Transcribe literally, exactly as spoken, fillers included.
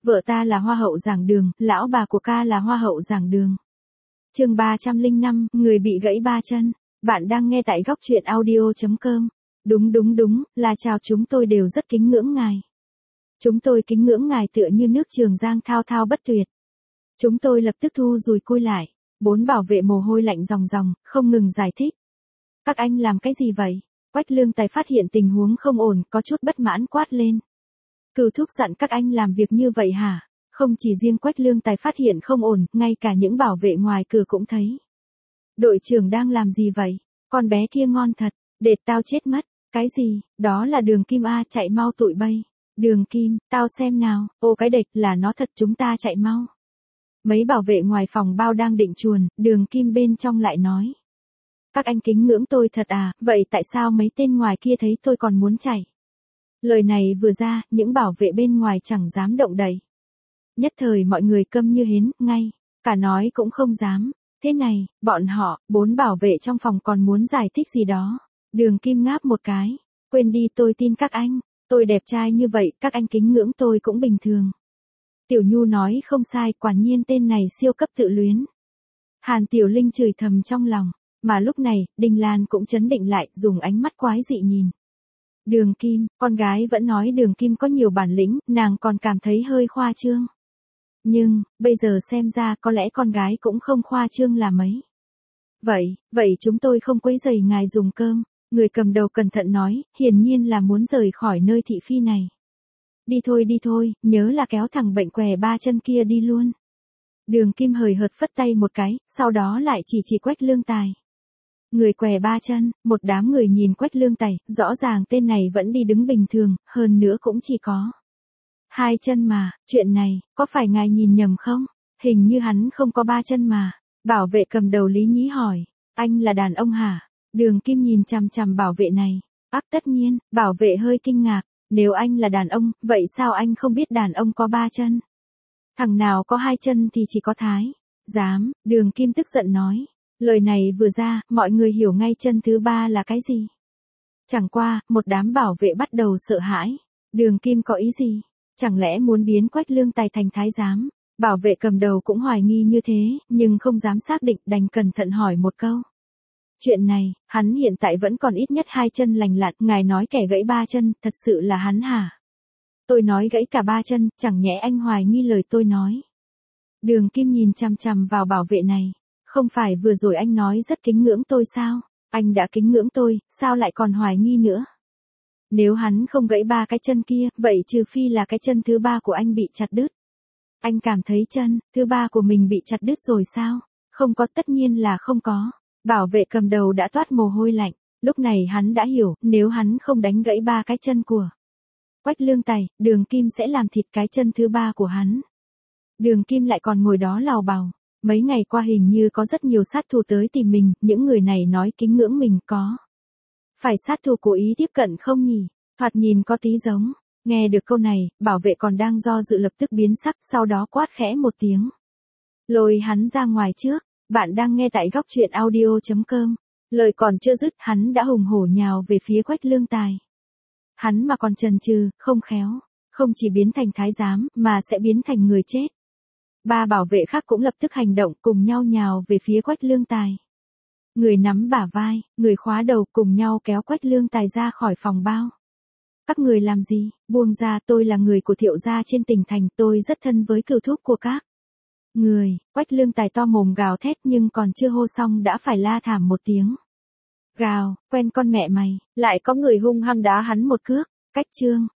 Vợ ta là hoa hậu giảng đường, lão bà của ca là hoa hậu giảng đường. Chương ba trăm lẻ năm, người bị gãy ba chân. Bạn đang nghe tại góc truyện audio chấm com. Đúng đúng đúng, là chào, chúng tôi đều rất kính ngưỡng ngài. Chúng tôi kính ngưỡng ngài tựa như nước Trường Giang thao thao bất tuyệt. Chúng tôi lập tức thu dùi cui lại. Bốn bảo vệ mồ hôi lạnh ròng ròng, không ngừng giải thích. Các anh làm cái gì vậy? Quách Lương Tài phát hiện tình huống không ổn, có chút bất mãn quát lên. Cửu thúc dặn các anh làm việc như vậy hả? Không chỉ riêng Quách Lương Tài phát hiện không ổn, ngay cả những bảo vệ ngoài cửa cũng thấy. Đội trưởng đang làm gì vậy? Con bé kia ngon thật, để tao chết mất. Cái gì? Đó là Đường Kim A, chạy mau tụi bay. Đường Kim, tao xem nào, ô cái địch, là nó thật, chúng ta chạy mau. Mấy bảo vệ ngoài phòng bao đang định chuồn, Đường Kim bên trong lại nói. Các anh kính ngưỡng tôi thật à, vậy tại sao mấy tên ngoài kia thấy tôi còn muốn chạy? Lời này vừa ra, những bảo vệ bên ngoài chẳng dám động đậy. Nhất thời mọi người câm như hến, ngay, cả nói cũng không dám. Thế này, bọn họ, bốn bảo vệ trong phòng còn muốn giải thích gì đó. Đường Kim ngáp một cái, quên đi, tôi tin các anh, tôi đẹp trai như vậy, các anh kính ngưỡng tôi cũng bình thường. Tiểu Nhu nói không sai, quả nhiên tên này siêu cấp tự luyến. Hàn Tiểu Linh chửi thầm trong lòng, mà lúc này, Đinh Lan cũng chấn định lại, dùng ánh mắt quái dị nhìn. Đường Kim, con gái vẫn nói Đường Kim có nhiều bản lĩnh, nàng còn cảm thấy hơi khoa trương. Nhưng, bây giờ xem ra có lẽ con gái cũng không khoa trương là mấy. Vậy, vậy chúng tôi không quấy rầy ngài dùng cơm, người cầm đầu cẩn thận nói, hiển nhiên là muốn rời khỏi nơi thị phi này. Đi thôi đi thôi, nhớ là kéo thằng bệnh què ba chân kia đi luôn. Đường Kim hời hợt phất tay một cái, sau đó lại chỉ chỉ Quách Lương Tài. Người què ba chân, một đám người nhìn Quách Lương Tài, rõ ràng tên này vẫn đi đứng bình thường, hơn nữa cũng chỉ có hai chân mà, chuyện này, có phải ngài nhìn nhầm không? Hình như hắn không có ba chân mà. Bảo vệ cầm đầu Lý Nhí hỏi, anh là đàn ông hả? Đường Kim nhìn chằm chằm bảo vệ này. Ác tất nhiên, bảo vệ hơi kinh ngạc, nếu anh là đàn ông, vậy sao anh không biết đàn ông có ba chân? Thằng nào có hai chân thì chỉ có Thái. Dám, Đường Kim tức giận nói. Lời này vừa ra, mọi người hiểu ngay chân thứ ba là cái gì. Chẳng qua, một đám bảo vệ bắt đầu sợ hãi. Đường Kim có ý gì? Chẳng lẽ muốn biến Quách Lương Tài thành thái giám? Bảo vệ cầm đầu cũng hoài nghi như thế, nhưng không dám xác định, đành cẩn thận hỏi một câu. Chuyện này, hắn hiện tại vẫn còn ít nhất hai chân lành lặn, ngài nói kẻ gãy ba chân, thật sự là hắn hả? Tôi nói gãy cả ba chân, chẳng nhẽ anh hoài nghi lời tôi nói. Đường Kim nhìn chằm chằm vào bảo vệ này. Không phải vừa rồi anh nói rất kính ngưỡng tôi sao? Anh đã kính ngưỡng tôi, sao lại còn hoài nghi nữa? Nếu hắn không gãy ba cái chân kia, vậy trừ phi là cái chân thứ ba của anh bị chặt đứt. Anh cảm thấy chân thứ ba của mình bị chặt đứt rồi sao? Không có, tất nhiên là không có. Bảo vệ cầm đầu đã toát mồ hôi lạnh. Lúc này hắn đã hiểu, nếu hắn không đánh gãy ba cái chân của Quách Lương Tài, Đường Kim sẽ làm thịt cái chân thứ ba của hắn. Đường Kim lại còn ngồi đó lào bào. Mấy ngày qua hình như có rất nhiều sát thủ tới tìm mình, những người này nói kính ngưỡng mình có. Phải sát thủ cố ý tiếp cận không nhỉ? Thoạt nhìn có tí giống. Nghe được câu này, bảo vệ còn đang do dự lập tức biến sắc, sau đó quát khẽ một tiếng. Lôi hắn ra ngoài trước, bạn đang nghe tại góc truyện audio chấm com. Lời còn chưa dứt, hắn đã hùng hổ nhào về phía Quách Lương Tài. Hắn mà còn chần chừ, không khéo, không chỉ biến thành thái giám, mà sẽ biến thành người chết. Ba bảo vệ khác cũng lập tức hành động, cùng nhau nhào về phía Quách Lương Tài. Người nắm bả vai, người khóa đầu, cùng nhau kéo Quách Lương Tài ra khỏi phòng bao. Các người làm gì? Buông ra, tôi là người của Thiệu gia trên tỉnh thành, tôi rất thân với cửu thúc của các người. Quách Lương Tài to mồm gào thét, nhưng còn chưa hô xong đã phải la thảm một tiếng. Gào, quen con mẹ mày, lại có người hung hăng đá hắn một cước. Cách chương,